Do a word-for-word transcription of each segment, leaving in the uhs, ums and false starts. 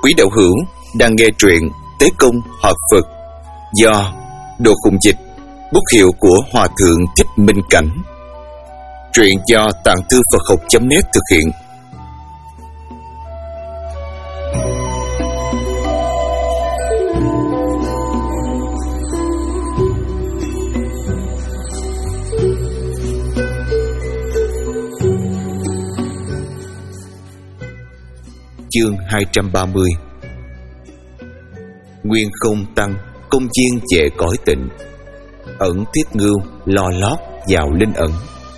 Quý đạo hữu đang nghe truyện Tế Công Hợp Phật do Đồ Khùng Dịch, bút hiệu của Hòa Thượng Thích Minh Cảnh. Truyện do Tạng Thư Phật Học chấm net thực hiện. Chương hai trăm ba mươi. Nguyên không tăng, công chiên chệ cõi tịnh, ẩn thiết ngưu lo lót vào linh ẩn.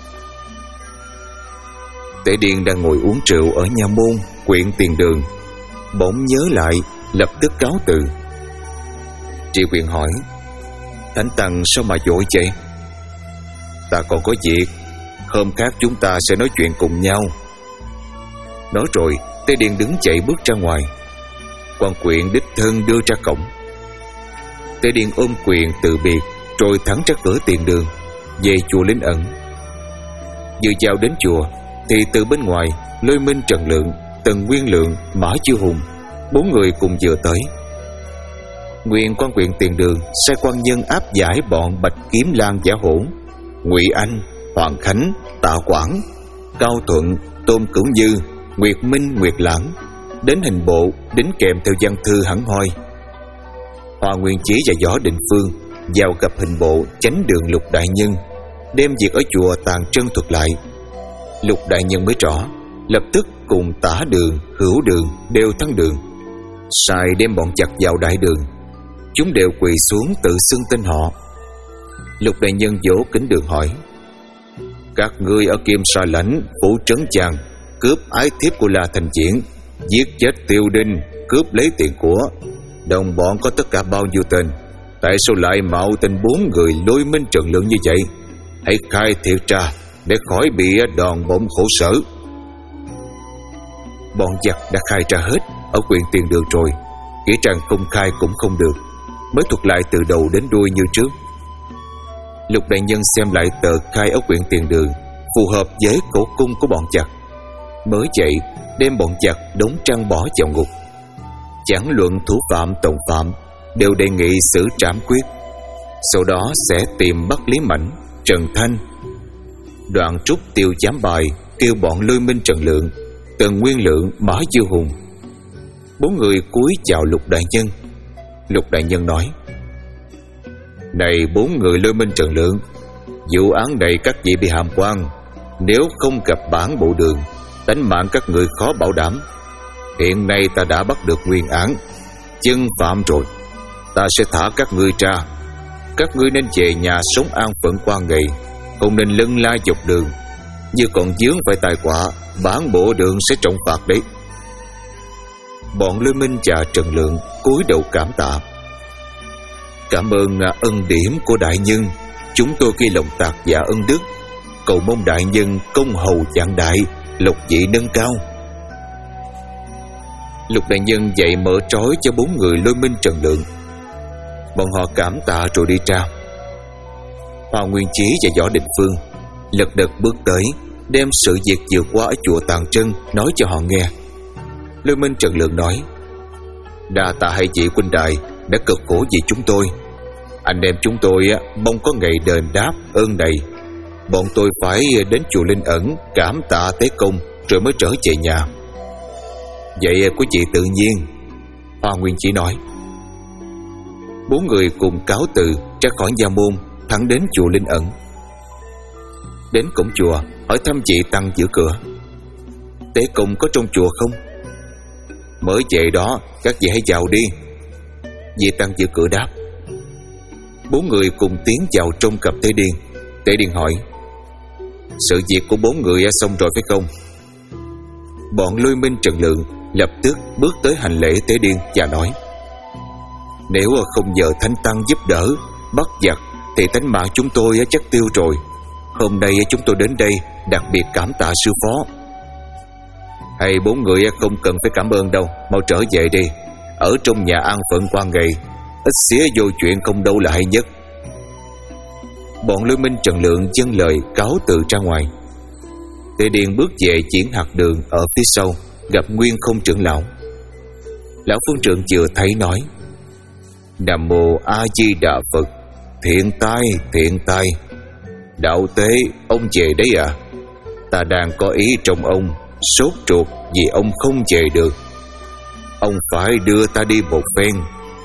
Tế Điền đang ngồi uống rượu ở nhà môn quyện Tiền Đường, bỗng nhớ lại, lập tức cáo từ. Tri Quyền hỏi: Thánh Tăng sao mà vội vậy? Ta còn có việc, hôm khác chúng ta sẽ nói chuyện cùng nhau. Nói rồi Tế Điền đứng dậy bước ra ngoài. Quan Quyện đích thân đưa ra cổng. Tế Điền ôm quyền từ biệt, rồi thẳng ra cửa Tiền Đường, về chùa Linh Ẩn. Vừa vào đến chùa thì từ bên ngoài, Lôi Minh, Trần Lượng, Tần Nguyên Lượng, Mã Chiêu Hùng, bốn người cùng vừa tới. Nguyên Quan Quyện Tiền Đường sai quan nhân áp giải bọn Bạch Kiếm Lan Giả Hổ, Ngụy Anh, Hoàng Khánh, Tạ Quảng, Cao Thuận, Tôn Cửu Như, Nguyệt Minh, Nguyệt Lãng đến hình bộ, đính kèm theo văn thư hẳn hoi. Hoa Nguyên Chí và Võ Định Phương vào gặp hình bộ chánh đường Lục Đại Nhân, đem việc ở chùa Tàng Trân thuật lại. Lục Đại Nhân mới rõ, lập tức cùng Tả Đường, Hữu Đường đều thắng đường, sai đem bọn chặt vào đại đường. Chúng đều quỳ xuống tự xưng tên họ. Lục Đại Nhân vỗ kính đường hỏi: Các ngươi ở Kim Sa Lãnh, phủ trấn Chàng, cướp ái thiếp của La Thành Diễn, giết chết Tiêu Đinh, cướp lấy tiền của. Đồng bọn có tất cả bao nhiêu tên? Tại sao lại mạo tên bốn người Lôi Minh, Trần Lượng như vậy? Hãy khai thiệt ra để khỏi bị đòn bổng khổ sở. Bọn giặc đã khai ra hết ở quyện Tiền Đường rồi, nghĩa rằng không khai cũng không được, mới thuật lại từ đầu đến đuôi như trước. Lục Đại Nhân xem lại tờ khai ở quyện Tiền Đường, phù hợp với cổ cung của bọn giặc, mới vậy đem bọn giặc đóng trăng bỏ vào ngục. Chẳng luận thủ phạm tòng phạm, đều đề nghị xử trảm quyết. Sau đó sẽ tìm bắt Lý Mãnh, Trần Thanh. Đoạn trúc tiêu giám bài, kêu bọn Lôi Minh, Trần Lượng, Tần Nguyên Lượng, Mã Chiêu Hùng. Bốn người cúi chào Lục Đại Nhân. Lục Đại Nhân nói: Này bốn người Lôi Minh, Trần Lượng, vụ án này các vị bị hàm quan, nếu không gặp bản bộ đường, tánh mạng các người khó bảo đảm. Hiện nay ta đã bắt được nguyên án, chân phạm rồi, ta sẽ thả các ngươi ra. Các ngươi nên về nhà sống an phận qua ngày, không nên lân la dọc đường. Như còn vướng phải tai họa, bản bộ đường sẽ trọng phạt đấy. Bọn Lôi Minh và Trần Lượng cúi đầu cảm tạ: Cảm ơn ân điểm của đại nhân, chúng tôi ghi lòng tạc dạ ân đức, cầu mong đại nhân công hầu vạn đại, lộc vị nâng cao. Lục Đại Nhân dậy mở trói cho bốn người Lôi Minh, Trần Lượng. Bọn họ cảm tạ rồi đi ra. Hoa Nguyên Chí và Võ Định Phương lật đật bước tới, đem sự việc vừa qua ở chùa Tàng Trân nói cho họ nghe. Lôi Minh, Trần Lượng nói: Đa tạ hai vị huynh đài đã cực khổ vì chúng tôi. Anh em chúng tôi mong có ngày đền đáp ơn này. Bọn tôi phải đến chùa Linh Ẩn cảm tạ Tế Công rồi mới trở về nhà. Vậy quý vị tự nhiên, Hoa Nguyên Chí nói. Bốn người cùng cáo từ ra khỏi gia môn, thẳng đến chùa Linh Ẩn. Đến cổng chùa hỏi thăm vị tăng giữ cửa: Tế Công có trong chùa không? Mới vậy đó, các vị hãy vào đi, vị tăng giữ cửa đáp. Bốn người cùng tiến vào trong gặp Tế Điền. Tế Điền hỏi: Sự việc của bốn người xong rồi phải không? Bọn Lôi Minh, Trần Lượng lập tức bước tới hành lễ Tế Điền và nói: Nếu không nhờ Thánh Tăng giúp đỡ bắt giặc thì tánh mạng chúng tôi chắc tiêu rồi. Hôm nay chúng tôi đến đây đặc biệt cảm tạ sư phó. Hay bốn người không cần phải cảm ơn đâu, mau trở về đi, ở trong nhà an phận qua ngày, ít xía vô chuyện không đâu là hay nhất. Bọn Lôi Minh, Trần Lượng dâng lời cáo từ ra ngoài. Tề Điền bước về Diễn Hạt Đường ở phía sau, gặp Nguyên Không trưởng lão. Lão phương trượng vừa thấy nói: Nam mô A Di Đà Phật. Thiện tai, thiện tai. Đạo tế, ông về đấy à? Ta đang có ý trong ông, sốt ruột vì ông không về được. Ông phải đưa ta đi một phen.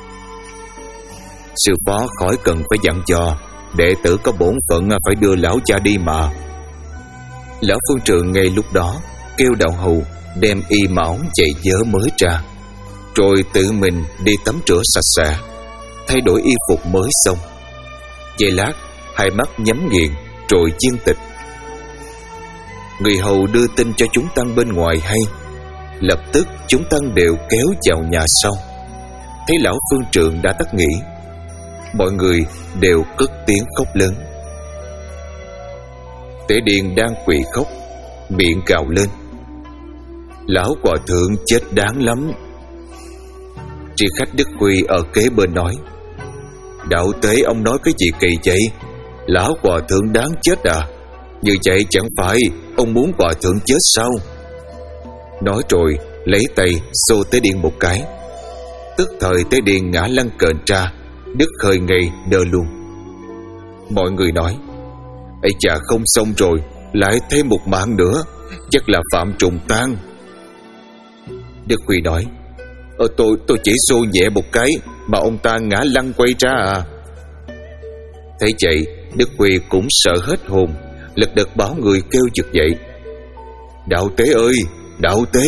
Sư phó khỏi cần phải dặn dò, đệ tử có bổn phận phải đưa lão cha đi mà. Lão phương trượng ngay lúc đó kêu đạo hầu đem y mão giày vớ mới ra, rồi tự mình đi tắm rửa sạch sẽ, thay đổi y phục mới xong. Giây lát, hai mắt nhắm nghiền rồi viên tịch. Người hầu đưa tin cho chúng tăng bên ngoài hay. Lập tức chúng tăng đều kéo vào nhà sau. Thấy lão phương trượng đã tắt nghỉ, mọi người đều cất tiếng khóc lớn. Tế Điền đang quỳ khóc, miệng gào lên: Lão hòa thượng chết đáng lắm. Tri khách Đức Huy ở kế bên nói: Đạo tế, ông nói cái gì kỳ vậy? Lão hòa thượng đáng chết à? Như vậy chẳng phải ông muốn hòa thượng chết sao? Nói rồi lấy tay xô Tế Điền một cái. Tức thời Tế Điền ngã lăn kềnh ra, đứt hơi ngay đơ luôn. Mọi người nói: Ây chà, không xong rồi, lại thêm một mạng nữa, chắc là phạm trùng tang. Đức Huy nói: Ờ tôi tôi chỉ xô nhẹ một cái mà ông ta ngã lăn quay ra à. Thấy vậy, Đức Huy cũng sợ hết hồn, lật đật bảo người kêu giật dậy: Đạo tế ơi, đạo tế!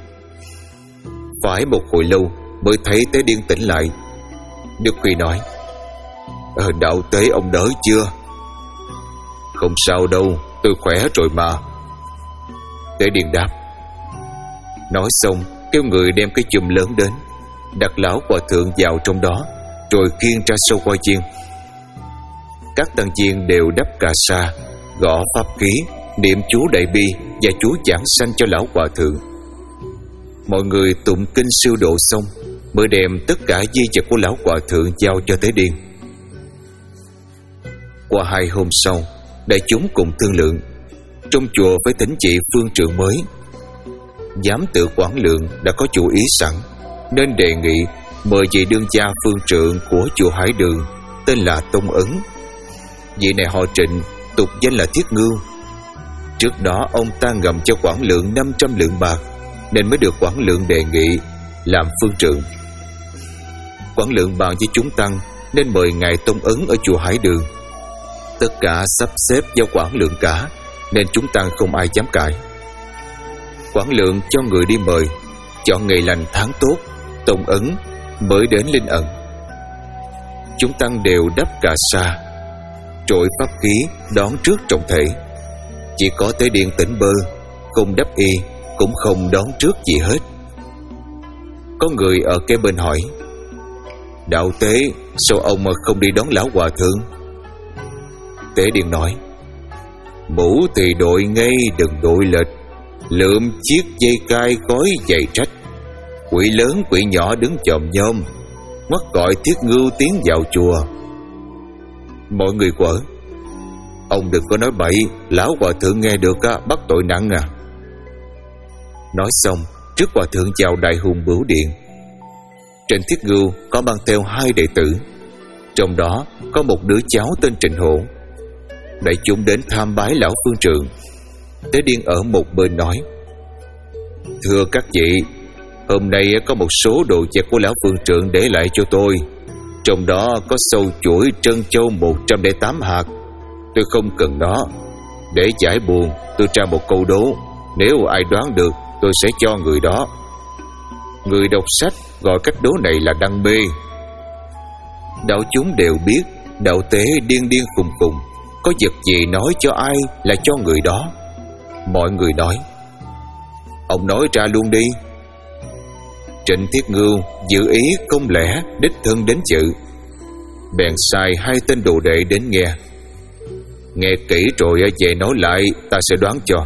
Phải một hồi lâu mới thấy Tế Điền tỉnh lại. Đức Huy nói: ờ, Đạo tế, ông đỡ chưa? Không sao đâu, tôi khỏe rồi mà. Tế Điền đáp. Nói xong kêu người đem cái chùm lớn đến, đặt lão hòa thượng vào trong đó, rồi khiêng ra sau qua chiên. Các tăng chiên đều đắp cà sa, gõ pháp khí, niệm chú đại bi và chú giảng sanh cho lão hòa thượng. Mọi người tụng kinh siêu độ xong, mới đem tất cả di vật của lão hòa thượng giao cho Tế Điền. Qua hai hôm sau, đại chúng cùng thương lượng, trong chùa phải thỉnh chị phương trượng mới. Giám tự quản lượng đã có chủ ý sẵn, nên đề nghị mời vị đương gia phương trượng của chùa Hải Đường, tên là Tông Ấn. Vị này họ Trịnh, tục danh là Thiết Ngưu. Trước đó ông ta ngầm cho quản lượng năm trăm lượng bạc, nên mới được quản lượng đề nghị làm phương trượng. Quản lượng bàn với chúng tăng nên mời ngài Tông Ấn ở chùa Hải Đường. Tất cả sắp xếp do quản lượng cả, nên chúng tăng không ai dám cãi. Quản lượng cho người đi mời, chọn ngày lành tháng tốt, Tông Ấn mới đến linh ẩn. Chúng tăng đều đắp cà sa, trội pháp khí đón trước trọng thể. Chỉ có Tế Điền tỉnh bơ, không đắp y, cũng không đón trước gì hết. Có người ở kế bên hỏi: Đạo tế, sao ông mà không đi đón lão hòa thượng? Tế Điền nói: Mũ thì đội ngay, đừng đội lệch. Lượm chiếc dây cai gói giày trách. Quỷ lớn quỷ nhỏ đứng chòm nhôm, ngoắt gọi Thiết Ngưu tiến vào chùa. Mọi người quở: Ông đừng có nói bậy, lão hòa thượng nghe được á, bắt tội nặng à. Nói xong, trước hòa thượng vào đại hùng bửu điện. Trịnh Thiết Ngưu có mang theo hai đệ tử, trong đó có một đứa cháu tên Trịnh Hổ. Đại chúng đến tham bái lão phương trượng. Tế Điền ở một bên nói: Thưa các vị, hôm nay có một số đồ vật của lão phương trượng để lại cho tôi. Trong đó có sâu chuỗi trân châu một trăm lẻ tám hạt. Tôi không cần nó. Để giải buồn, tôi ra một câu đố. Nếu ai đoán được, tôi sẽ cho người đó. Người đọc sách gọi cách đố này là đăng mê. Đạo chúng đều biết đạo tế điên điên khùng khùng, có vật gì nói cho ai là cho người đó. Mọi người nói: Ông nói ra luôn đi. Trịnh Thiết Ngưu dự ý không lẽ đích thân đến dự, bèn sai hai tên đồ đệ đến nghe. Nghe kỹ rồi về nói lại, ta sẽ đoán cho.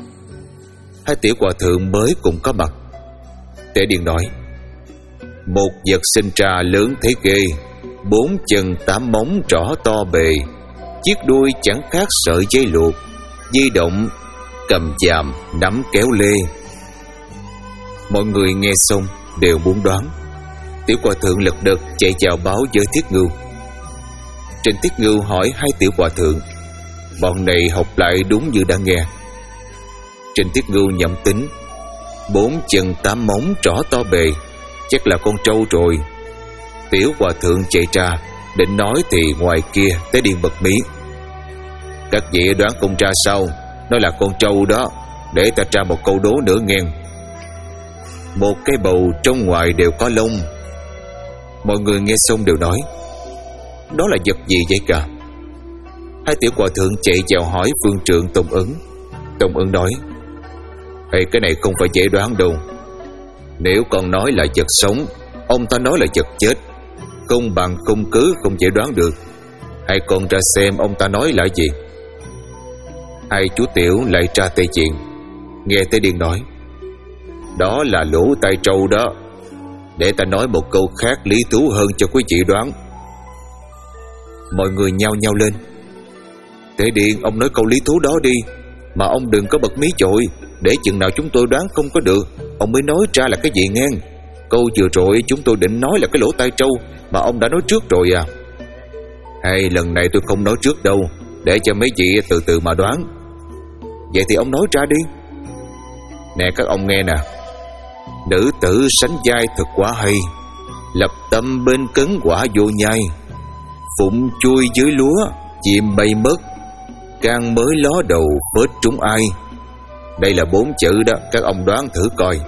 Hai tiểu hòa thượng mới cùng có mặt. Tế Điền nói: Một vật sinh ra lớn thế ghê, bốn chân tám móng rõ to bề, chiếc đuôi chẳng khác sợi dây luộc, di động cầm chàm nắm kéo lê. Mọi người nghe xong đều muốn đoán. Tiểu hòa thượng lật đật chạy vào báo với Thiết Ngưu. Trịnh Thiết Ngưu hỏi hai tiểu hòa thượng. Bọn này học lại đúng như đã nghe. Trịnh Thiết Ngưu nhẩm tính: bốn chân tám móng trỏ to bề, chắc là con trâu rồi. Tiểu hòa thượng chạy ra định nói thì ngoài kia Tế Điền bật mí: các vị đoán không ra sao? Nó là con trâu đó. Để ta tra một câu đố nữa nghe. Một cái bầu trong ngoài đều có lông. Mọi người nghe xong đều nói: đó là vật gì vậy cả? Hai tiểu hòa thượng chạy vào hỏi phương trượng Tông Ấn. Tông Ấn nói: Ê, cái này không phải dễ đoán đâu. Nếu còn nói là vật sống, ông ta nói là vật chết. Không bằng không cứ không dễ đoán được. Hãy còn ra xem ông ta nói là gì. Hai chú tiểu lại tra tây chuyện. Nghe Tế Điền nói: đó là lỗ tai trâu đó. Để ta nói một câu khác lý thú hơn cho quý vị đoán. Mọi người nhao nhao lên: Tế Điền, ông nói câu lý thú đó đi. Mà ông đừng có bật mí chội. Để chừng nào chúng tôi đoán không có được, ông mới nói ra là cái gì nghe. Câu vừa rồi chúng tôi định nói là cái lỗ tai trâu, mà ông đã nói trước rồi à. Hay lần này tôi không nói trước đâu, để cho mấy vị từ từ mà đoán. Vậy thì ông nói ra đi. Nè các ông nghe nè: nữ tử sánh vai thật quá hay, lập tâm bên cấn quả vô nhai, phụng chui dưới lúa chim bay mất, can mới ló đầu phết trúng ai. Đây là bốn chữ đó, các ông đoán thử coi.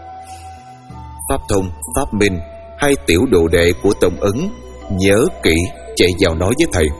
Pháp Thông, Pháp Minh, hai tiểu đồ đệ của Tông Ấn nhớ kỹ chạy vào nói với thầy.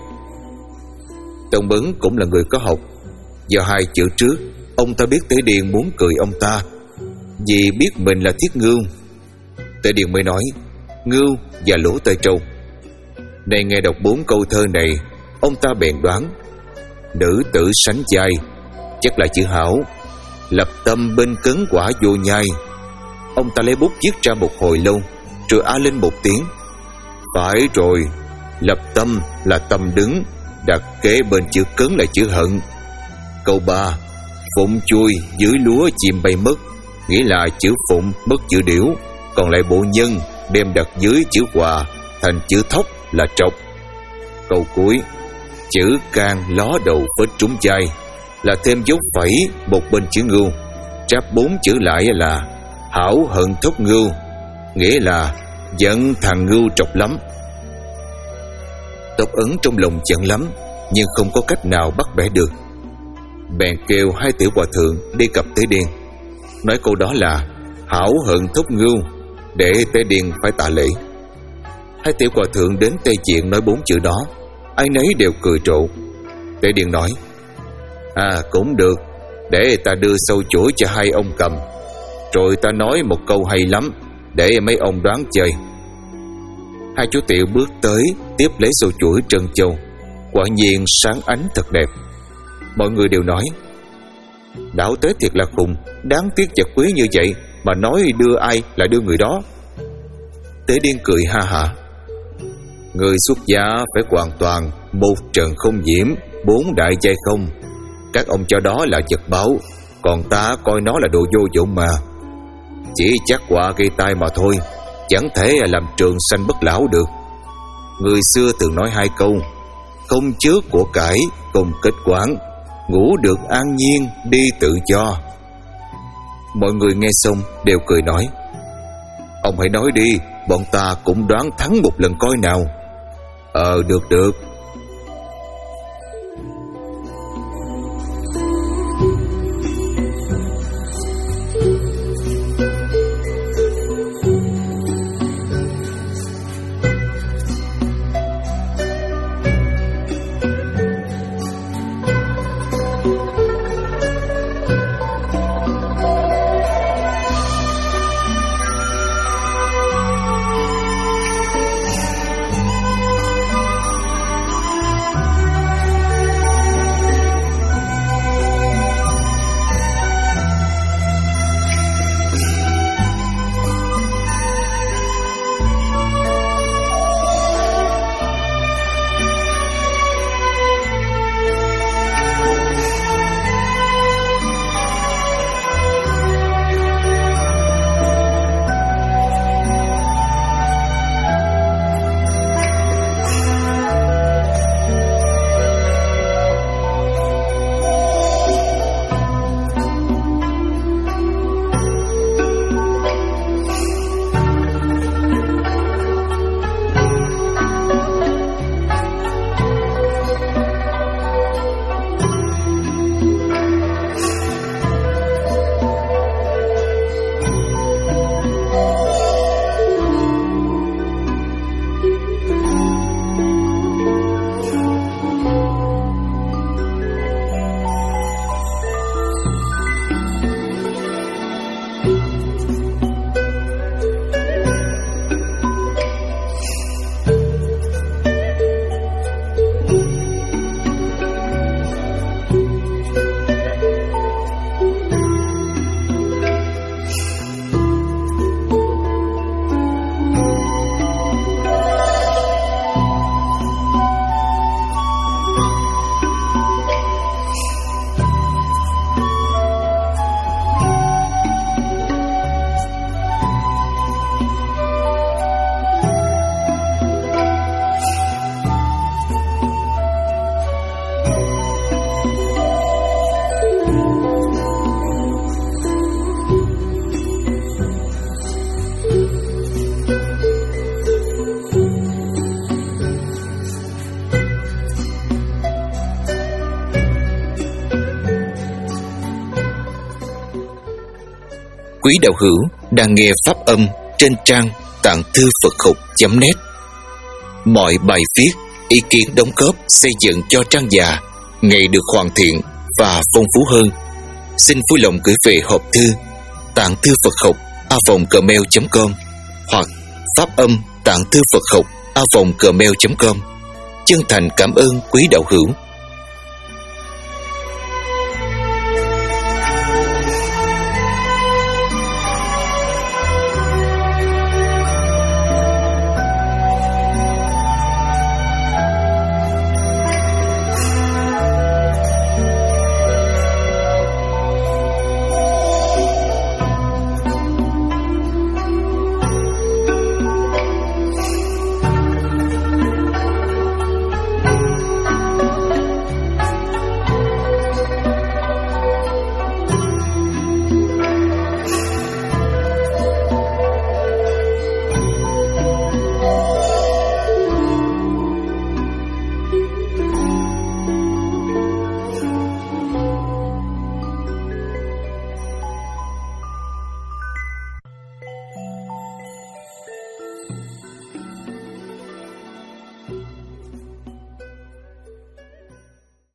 Tông Ấn cũng là người có học. Do hai chữ trước, ông ta biết Tế Điền muốn cười ông ta, vì biết mình là Thiết Ngưu. Tế Điền mới nói: ngưu và lỗ tai trâu. Này nghe đọc bốn câu thơ này, ông ta bèn đoán: nữ tử sánh vai, chắc là chữ hảo. Lập tâm bên cấn quả vô nhai. Ông ta lấy bút viết ra một hồi lâu, rồi a lên một tiếng: phải rồi, lập tâm là tâm đứng, đặt kế bên chữ cấn là chữ hận. Câu ba: phụng chui dưới lúa chim bay mất, nghĩa là chữ phụng mất chữ điểu, còn lại bộ nhân đem đặt dưới chữ hòa thành chữ thóc là trọc. Câu cuối: chữ can ló đầu phết trúng chai, là thêm dấu phẩy một bên chữ ngưu, chắp bốn chữ lại là hảo hận thúc ngưu, nghĩa là giận thằng ngưu trọc lắm. Tộc Ấn trong lòng giận lắm, nhưng không có cách nào bắt bẻ được. Bèn kêu hai tiểu hòa thượng đi gặp Tế Điền, nói câu đó là hảo hận thúc ngưu, để Tế Điền phải tạ lễ. Hai tiểu hòa thượng đến Tây Diện nói bốn chữ đó, ai nấy đều cười trộn. Tế Điền nói: à cũng được, để ta đưa sâu chuỗi cho hai ông cầm, rồi ta nói một câu hay lắm, để mấy ông đoán chơi. Hai chú tiểu bước tới tiếp lấy sâu chuỗi trân châu, quả nhiên sáng ánh thật đẹp. Mọi người đều nói: Đảo Tế thiệt là khùng, đáng tiếc vật quý như vậy mà nói đưa ai lại đưa người đó. Tế Điên cười ha hả: người xuất gia phải hoàn toàn một trần không nhiễm, bốn đại giai không. Các ông cho đó là vật báu, còn ta coi nó là đồ vô dụng mà. Chỉ chắc quả gây tai mà thôi, chẳng thể làm trường sanh bất lão được. Người xưa thường nói hai câu: không chứa của cải, không kết quán, ngủ được an nhiên, đi tự do. Mọi người nghe xong đều cười nói: ông hãy nói đi, bọn ta cũng đoán thắng một lần coi nào. Ờ được được. quý đạo hữu đang nghe pháp âm trên trang tạng thư Phật học chấm net. Mọi bài viết, ý kiến đóng góp xây dựng cho trang già ngày được hoàn thiện và phong phú hơn, xin vui lòng gửi về hộp thư tạng thư Phật học a vòng gmail chấm com hoặc pháp âm tạng thư Phật học a vòng gmail chấm com. Chân thành cảm ơn quý đạo hữu.